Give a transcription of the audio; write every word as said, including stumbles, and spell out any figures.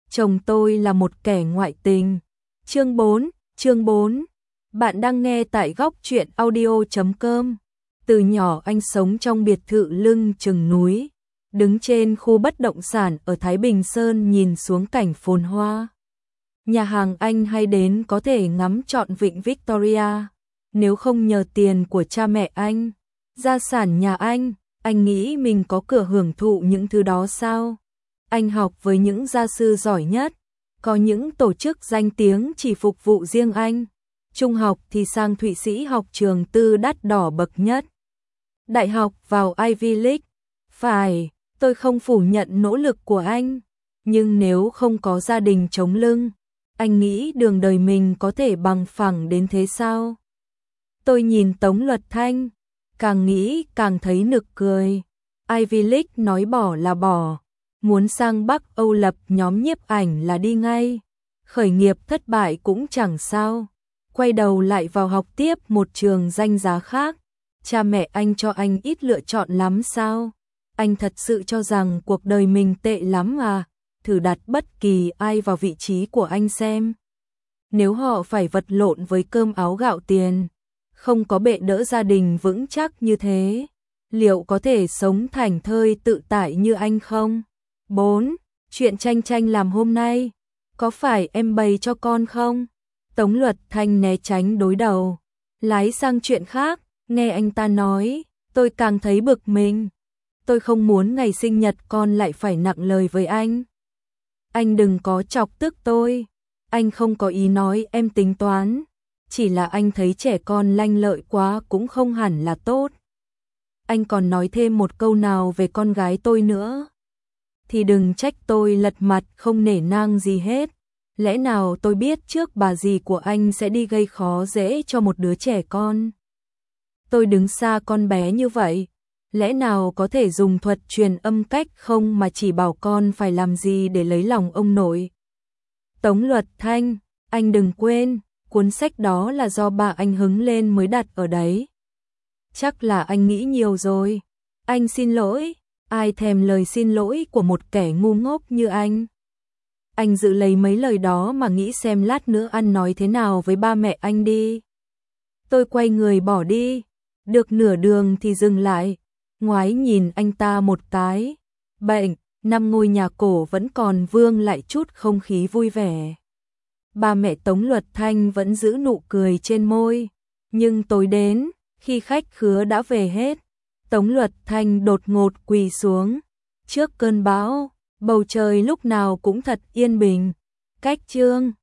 chồng tôi là một kẻ ngoại tình. Chương bốn, chương bốn. Bạn đang nghe tại góc truyện audio chấm com. Từ nhỏ anh sống trong biệt thự lưng chừng núi, đứng trên khu bất động sản ở Thái Bình Sơn nhìn xuống cảnh phồn hoa. Nhà hàng anh hay đến có thể ngắm trọn vịnh Victoria. Nếu không nhờ tiền của cha mẹ anh, gia sản nhà anh, anh nghĩ mình có cửa hưởng thụ những thứ đó sao? Anh học với những gia sư giỏi nhất, có những tổ chức danh tiếng chỉ phục vụ riêng anh. Trung học thì sang Thụy Sĩ học trường tư đắt đỏ bậc nhất. Đại học vào Ivy League. Phải, tôi không phủ nhận nỗ lực của anh, nhưng nếu không có gia đình chống lưng, anh nghĩ đường đời mình có thể bằng phẳng đến thế sao? Tôi nhìn Tống Luật Thanh, càng nghĩ càng thấy nực cười. Ivy League nói bỏ là bỏ, muốn sang Bắc Âu lập nhóm nhiếp ảnh là đi ngay. Khởi nghiệp thất bại cũng chẳng sao, quay đầu lại vào học tiếp một trường danh giá khác. Cha mẹ anh cho anh ít lựa chọn lắm sao? Anh thật sự cho rằng cuộc đời mình tệ lắm à? Thử đặt bất kỳ ai vào vị trí của anh xem. Nếu họ phải vật lộn với cơm áo gạo tiền, không có bệ đỡ gia đình vững chắc như thế, liệu có thể sống thảnh thơi tự tại như anh không? bốn. Chuyện Tranh Tranh làm hôm nay, có phải em bày cho con không? Tống Luật Thanh né tránh đối đầu, lái sang chuyện khác. Nghe anh ta nói, tôi càng thấy bực mình. Tôi không muốn ngày sinh nhật con lại phải nặng lời với anh. Anh đừng có chọc tức tôi. Anh không có ý nói em tính toán, chỉ là anh thấy trẻ con lanh lợi quá cũng không hẳn là tốt. Anh còn nói thêm một câu nào về con gái tôi nữa, thì đừng trách tôi lật mặt không nể nang gì hết. Lẽ nào tôi biết trước bà dì của anh sẽ đi gây khó dễ cho một đứa trẻ con? Tôi đứng xa con bé như vậy, lẽ nào có thể dùng thuật truyền âm cách không mà chỉ bảo con phải làm gì để lấy lòng ông nội? Tống Luật Thanh, anh đừng quên, cuốn sách đó là do bà anh hứng lên mới đặt ở đấy. Chắc là anh nghĩ nhiều rồi. Anh xin lỗi, ai thèm lời xin lỗi của một kẻ ngu ngốc như anh. Anh giữ lấy mấy lời đó mà nghĩ xem lát nữa ăn nói thế nào với ba mẹ anh đi. Tôi quay người bỏ đi, được nửa đường thì dừng lại, ngoái nhìn anh ta một cái. Bệnh, năm ngôi nhà cổ vẫn còn vương lại chút không khí vui vẻ. Ba mẹ Tống Luật Thanh vẫn giữ nụ cười trên môi, nhưng tối đến, khi khách khứa đã về hết, Tống Luật Thanh đột ngột quỳ xuống. Trước cơn bão, bầu trời lúc nào cũng thật yên bình. Cách chương